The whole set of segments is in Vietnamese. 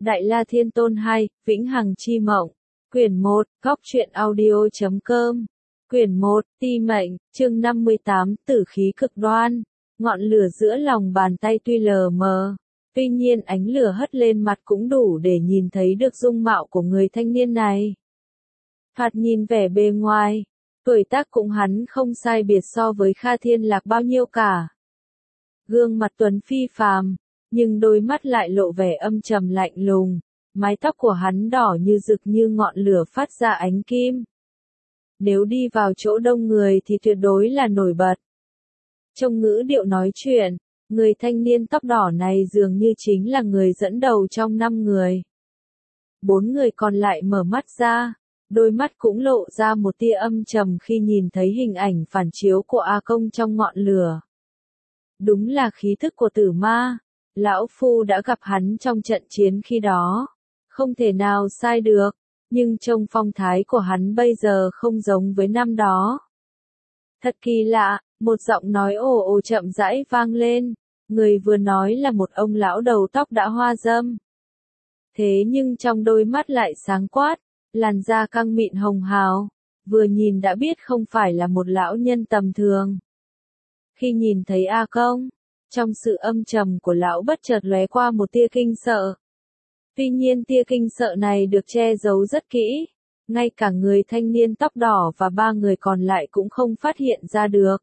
Đại La Thiên Tôn 2, Vĩnh Hằng Chi Mộng. Quyển 1, Góc Truyện Audio.com. Quyển 1, Ti Mệnh, chương 58, Tử khí cực đoan. Ngọn lửa giữa lòng bàn tay tuy lờ mờ, tuy nhiên ánh lửa hất lên mặt cũng đủ để nhìn thấy được dung mạo của người thanh niên này. Thoạt nhìn vẻ bề ngoài, tuổi tác cũng hắn không sai biệt so với Kha Thiên Lạc bao nhiêu cả. Gương mặt tuấn phi phàm, nhưng đôi mắt lại lộ vẻ âm trầm lạnh lùng, mái tóc của hắn đỏ như rực như ngọn lửa phát ra ánh kim. Nếu đi vào chỗ đông người thì tuyệt đối là nổi bật. Trong ngữ điệu nói chuyện, người thanh niên tóc đỏ này dường như chính là người dẫn đầu trong 5 người. 4 người còn lại mở mắt ra, đôi mắt cũng lộ ra một tia âm trầm khi nhìn thấy hình ảnh phản chiếu của A Công trong ngọn lửa. Đúng là khí thức của tử ma, lão phu đã gặp hắn trong trận chiến khi đó, không thể nào sai được, nhưng trông phong thái của hắn bây giờ không giống với năm đó. Thật kỳ lạ, một giọng nói ồ ồ chậm rãi vang lên, người vừa nói là một ông lão đầu tóc đã hoa râm. Thế nhưng trong đôi mắt lại sáng quát, làn da căng mịn hồng hào, vừa nhìn đã biết không phải là một lão nhân tầm thường. Khi nhìn thấy A Công, trong sự âm trầm của lão bất chợt lóe qua một tia kinh sợ. Tuy nhiên tia kinh sợ này được che giấu rất kỹ, ngay cả người thanh niên tóc đỏ và 3 người còn lại cũng không phát hiện ra được.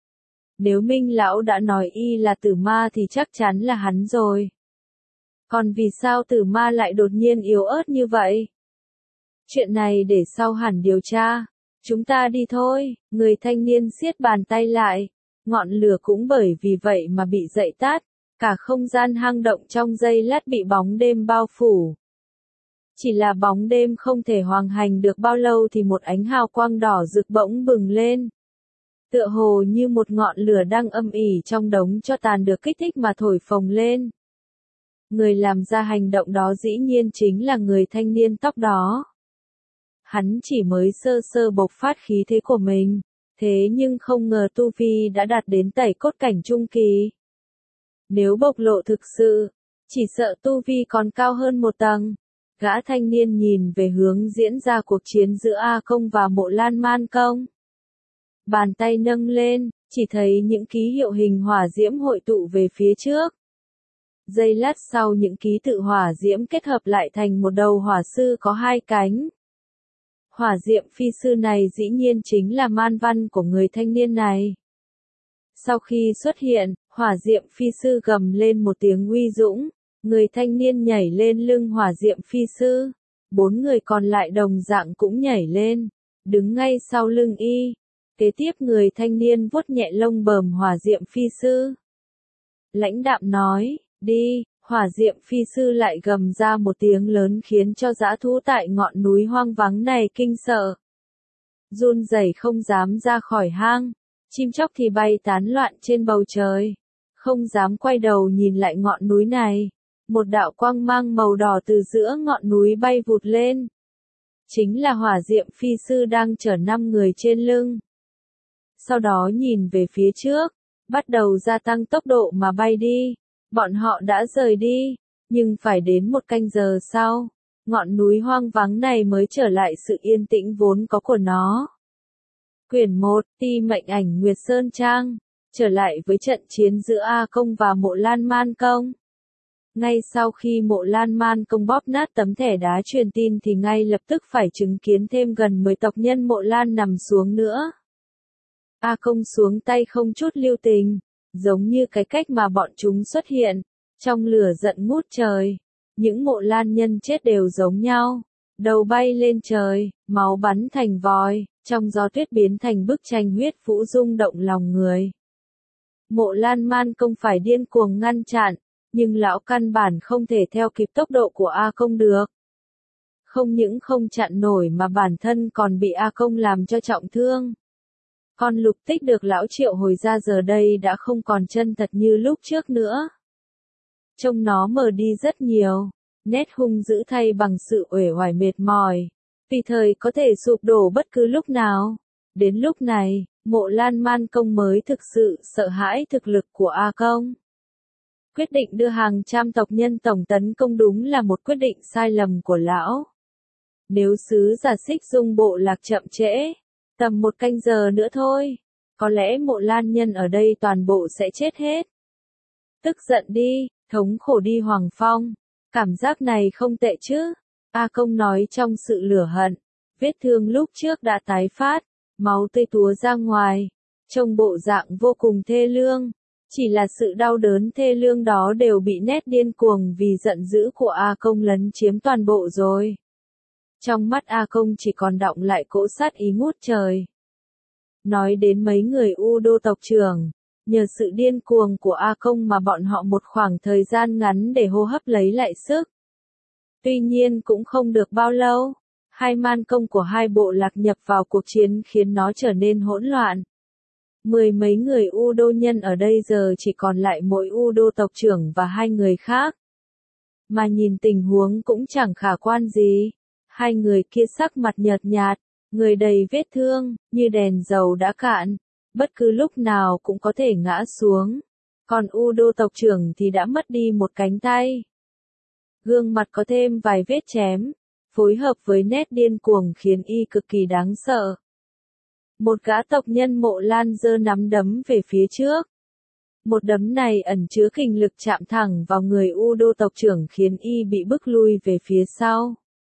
Nếu Minh lão đã nói y là tử ma thì chắc chắn là hắn rồi. Còn vì sao tử ma lại đột nhiên yếu ớt như vậy? Chuyện này để sau hẳn điều tra. Chúng ta đi thôi, người thanh niên siết bàn tay lại. Ngọn lửa cũng bởi vì vậy mà bị dậy tắt, cả không gian hang động trong giây lát bị bóng đêm bao phủ. Chỉ là bóng đêm không thể hoằng hành được bao lâu thì một ánh hào quang đỏ rực bỗng bừng lên. Tựa hồ như một ngọn lửa đang âm ỉ trong đống tro tàn được kích thích mà thổi phồng lên. Người làm ra hành động đó dĩ nhiên chính là người thanh niên tóc đó. Hắn chỉ mới sơ sơ bộc phát khí thế của mình. Thế nhưng không ngờ tu vi đã đạt đến tẩy cốt cảnh trung kỳ. Nếu bộc lộ thực sự, chỉ sợ tu vi còn cao hơn một tầng. Gã thanh niên nhìn về hướng diễn ra cuộc chiến giữa A Công và Mộ Lan Man Công. Bàn tay nâng lên, chỉ thấy những ký hiệu hình hỏa diễm hội tụ về phía trước. Giây lát sau những ký tự hỏa diễm kết hợp lại thành một đầu hỏa sư có 2 cánh. Hỏa diệm phi sư này dĩ nhiên chính là man văn của người thanh niên này. Sau khi xuất hiện, hỏa diệm phi sư gầm lên một tiếng uy dũng, người thanh niên nhảy lên lưng hỏa diệm phi sư. 4 người còn lại đồng dạng cũng nhảy lên, đứng ngay sau lưng y. Kế tiếp người thanh niên vuốt nhẹ lông bờm hỏa diệm phi sư. Lãnh đạm nói, đi. Hỏa diệm phi sư lại gầm ra một tiếng lớn khiến cho dã thú tại ngọn núi hoang vắng này kinh sợ. Run rẩy không dám ra khỏi hang, chim chóc thì bay tán loạn trên bầu trời, không dám quay đầu nhìn lại ngọn núi này. Một đạo quang mang màu đỏ từ giữa ngọn núi bay vụt lên. Chính là hỏa diệm phi sư đang chở 5 người trên lưng. Sau đó nhìn về phía trước, bắt đầu gia tăng tốc độ mà bay đi. Bọn họ đã rời đi, nhưng phải đến 1 canh giờ sau, ngọn núi hoang vắng này mới trở lại sự yên tĩnh vốn có của nó. Quyển 1, Ti Mệnh Ảnh Nguyệt Sơn Trang, trở lại với trận chiến giữa A Công và Mộ Lan Man Công. Ngay sau khi Mộ Lan Man Công bóp nát tấm thẻ đá truyền tin thì ngay lập tức phải chứng kiến thêm gần 10 tộc nhân Mộ Lan nằm xuống nữa. A Công xuống tay không chút lưu tình. Giống như cái cách mà bọn chúng xuất hiện, trong lửa giận ngút trời. Những Mộ Lan nhân chết đều giống nhau. Đầu bay lên trời, máu bắn thành vòi, trong gió tuyết biến thành bức tranh huyết vũ rung động lòng người. Mộ Lan Man Công phải điên cuồng ngăn chặn, nhưng lão căn bản không thể theo kịp tốc độ của A Công được. Không những không chặn nổi mà bản thân còn bị A Công làm cho trọng thương. Con lục tích được lão triệu hồi ra giờ đây đã không còn chân thật như lúc trước nữa. Trông nó mờ đi rất nhiều, nét hung dữ thay bằng sự uể oải mệt mỏi, tùy thời có thể sụp đổ bất cứ lúc nào. Đến lúc này, Mộ Lan Man Công mới thực sự sợ hãi thực lực của A Công. Quyết định đưa hàng trăm tộc nhân tổng tấn công đúng là một quyết định sai lầm của lão. Nếu sứ giả Xích Dung bộ lạc chậm trễ, tầm 1 canh giờ nữa thôi, có lẽ Mộ Lan Nhân ở đây toàn bộ sẽ chết hết. Tức giận đi, thống khổ đi Hoàng Phong, cảm giác này không tệ chứ, A Công nói trong sự lửa hận, vết thương lúc trước đã tái phát, máu tươi túa ra ngoài, trông bộ dạng vô cùng thê lương. Chỉ là sự đau đớn thê lương đó đều bị nét điên cuồng vì giận dữ của A Công lấn chiếm toàn bộ rồi. Trong mắt A Công chỉ còn đọng lại cỗ sát ý ngút trời. Nói đến mấy người U Đô tộc trưởng, nhờ sự điên cuồng của A Công mà bọn họ một khoảng thời gian ngắn để hô hấp lấy lại sức. Tuy nhiên cũng không được bao lâu, hai man công của hai bộ lạc nhập vào cuộc chiến khiến nó trở nên hỗn loạn. 10 mấy người U Đô nhân ở đây giờ chỉ còn lại mỗi U Đô tộc trưởng và 2 người khác. Mà nhìn tình huống cũng chẳng khả quan gì. 2 người kia sắc mặt nhợt nhạt, người đầy vết thương, như đèn dầu đã cạn, bất cứ lúc nào cũng có thể ngã xuống. Còn U Đô tộc trưởng thì đã mất đi một cánh tay. Gương mặt có thêm vài vết chém, phối hợp với nét điên cuồng khiến y cực kỳ đáng sợ. Một gã tộc nhân Mộ Lan giơ nắm đấm về phía trước. Một đấm này ẩn chứa kình lực chạm thẳng vào người U Đô tộc trưởng khiến y bị bức lui về phía sau.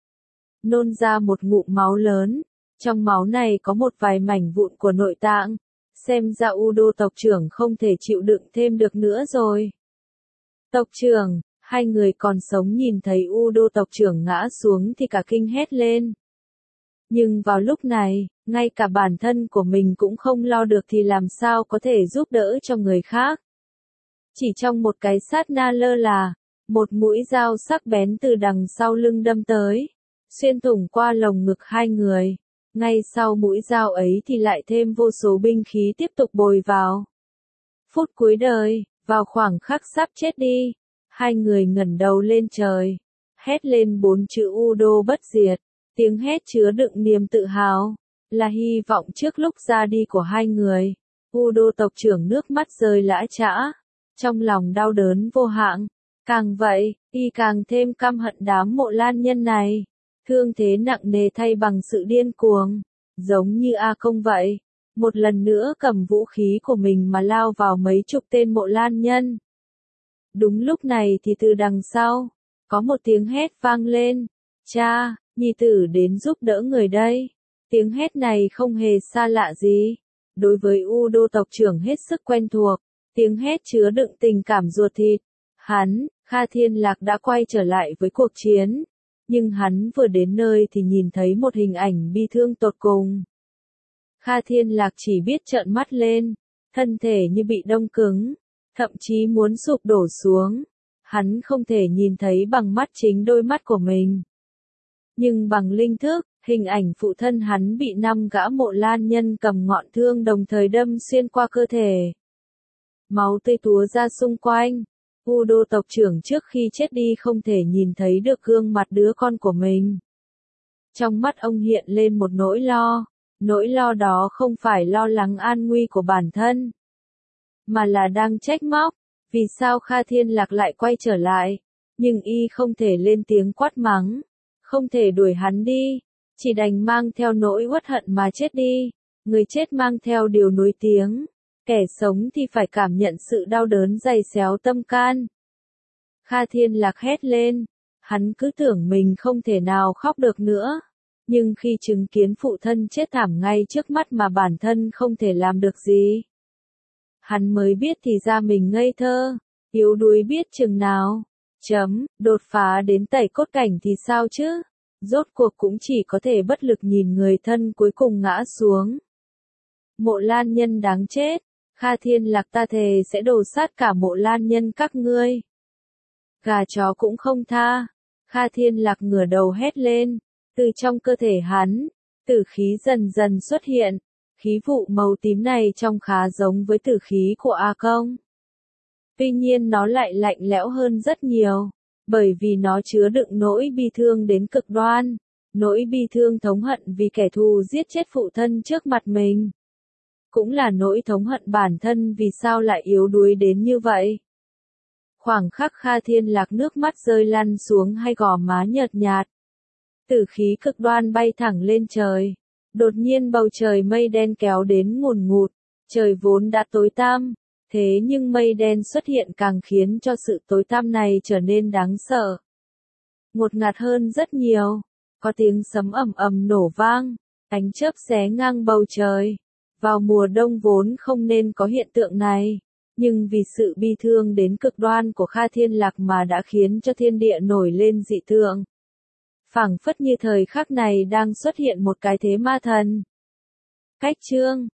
Nôn ra một ngụm máu lớn, trong máu này có một vài mảnh vụn của nội tạng, xem ra U Đô tộc trưởng không thể chịu đựng thêm được nữa rồi. Tộc trưởng, 2 người còn sống nhìn thấy U Đô tộc trưởng ngã xuống thì cả kinh hét lên. Nhưng vào lúc này, ngay cả bản thân của mình cũng không lo được thì làm sao có thể giúp đỡ cho người khác. Chỉ trong một cái sát na lơ là, một mũi dao sắc bén từ đằng sau lưng đâm tới, xuyên thủng qua lồng ngực 2 người. Ngay sau mũi dao ấy thì lại thêm vô số binh khí tiếp tục bồi vào. Phút cuối đời, vào khoảng khắc sắp chết đi, 2 người ngẩng đầu lên trời, hét lên 4 chữ U Đô bất diệt. Tiếng hét chứa đựng niềm tự hào, là hy vọng trước lúc ra đi của 2 người. U Đô tộc trưởng nước mắt rơi lã chã, trong lòng đau đớn vô hạn. Càng vậy, y càng thêm căm hận đám Mộ Lan nhân này. Thương thế nặng nề thay bằng sự điên cuồng, giống như A Công vậy. Một lần nữa cầm vũ khí của mình mà lao vào mấy chục tên Mộ Lan nhân. Đúng lúc này thì từ đằng sau, có một tiếng hét vang lên. Cha! Nhi tử đến giúp đỡ người đây. Tiếng hét này không hề xa lạ gì. Đối với U Đô tộc trưởng hết sức quen thuộc. Tiếng hét chứa đựng tình cảm ruột thịt. Hắn, Kha Thiên Lạc đã quay trở lại với cuộc chiến. Nhưng hắn vừa đến nơi thì nhìn thấy một hình ảnh bi thương tột cùng. Kha Thiên Lạc chỉ biết trợn mắt lên. Thân thể như bị đông cứng. Thậm chí muốn sụp đổ xuống. Hắn không thể nhìn thấy bằng mắt chính đôi mắt của mình. Nhưng bằng linh thức, hình ảnh phụ thân hắn bị 5 gã Mộ Lan nhân cầm ngọn thương đồng thời đâm xuyên qua cơ thể. Máu tươi túa ra xung quanh. U Đô tộc trưởng trước khi chết đi không thể nhìn thấy được gương mặt đứa con của mình. Trong mắt ông hiện lên một nỗi lo đó không phải lo lắng an nguy của bản thân, mà là đang trách móc, vì sao Kha Thiên Lạc lại quay trở lại, nhưng y không thể lên tiếng quát mắng. Không thể đuổi hắn đi, chỉ đành mang theo nỗi uất hận mà chết đi. Người chết mang theo điều nuối tiếng, kẻ sống thì phải cảm nhận sự đau đớn dày xéo tâm can. Kha Thiên Lạc hét lên, hắn cứ tưởng mình không thể nào khóc được nữa. Nhưng khi chứng kiến phụ thân chết thảm ngay trước mắt mà bản thân không thể làm được gì, hắn mới biết thì ra mình ngây thơ, yếu đuối biết chừng nào. Đột phá đến tẩy cốt cảnh thì sao chứ? Rốt cuộc cũng chỉ có thể bất lực nhìn người thân cuối cùng ngã xuống. Mộ Lan nhân đáng chết, Kha Thiên Lạc ta thề sẽ đồ sát cả Mộ Lan nhân các ngươi. Gà chó cũng không tha. Kha Thiên Lạc ngửa đầu hét lên, từ trong cơ thể hắn, tử khí dần dần xuất hiện. Khí vụ màu tím này trông khá giống với tử khí của A Công. Tuy nhiên nó lại lạnh lẽo hơn rất nhiều, bởi vì nó chứa đựng nỗi bi thương đến cực đoan, nỗi bi thương thống hận vì kẻ thù giết chết phụ thân trước mặt mình. Cũng là nỗi thống hận bản thân vì sao lại yếu đuối đến như vậy. Khoảng khắc Kha Thiên Lạc nước mắt rơi lăn xuống hai gò má nhợt nhạt. Tử khí cực đoan bay thẳng lên trời. Đột nhiên bầu trời mây đen kéo đến ngùn ngụt, trời vốn đã tối tăm, thế nhưng mây đen xuất hiện càng khiến cho sự tối tăm này trở nên đáng sợ. Ngột ngạt hơn rất nhiều, có tiếng sấm ầm ầm nổ vang, ánh chớp xé ngang bầu trời. Vào mùa đông vốn không nên có hiện tượng này, nhưng vì sự bi thương đến cực đoan của Kha Thiên Lạc mà đã khiến cho thiên địa nổi lên dị tượng. Phảng phất như thời khắc này đang xuất hiện một cái thế ma thần. Cách chương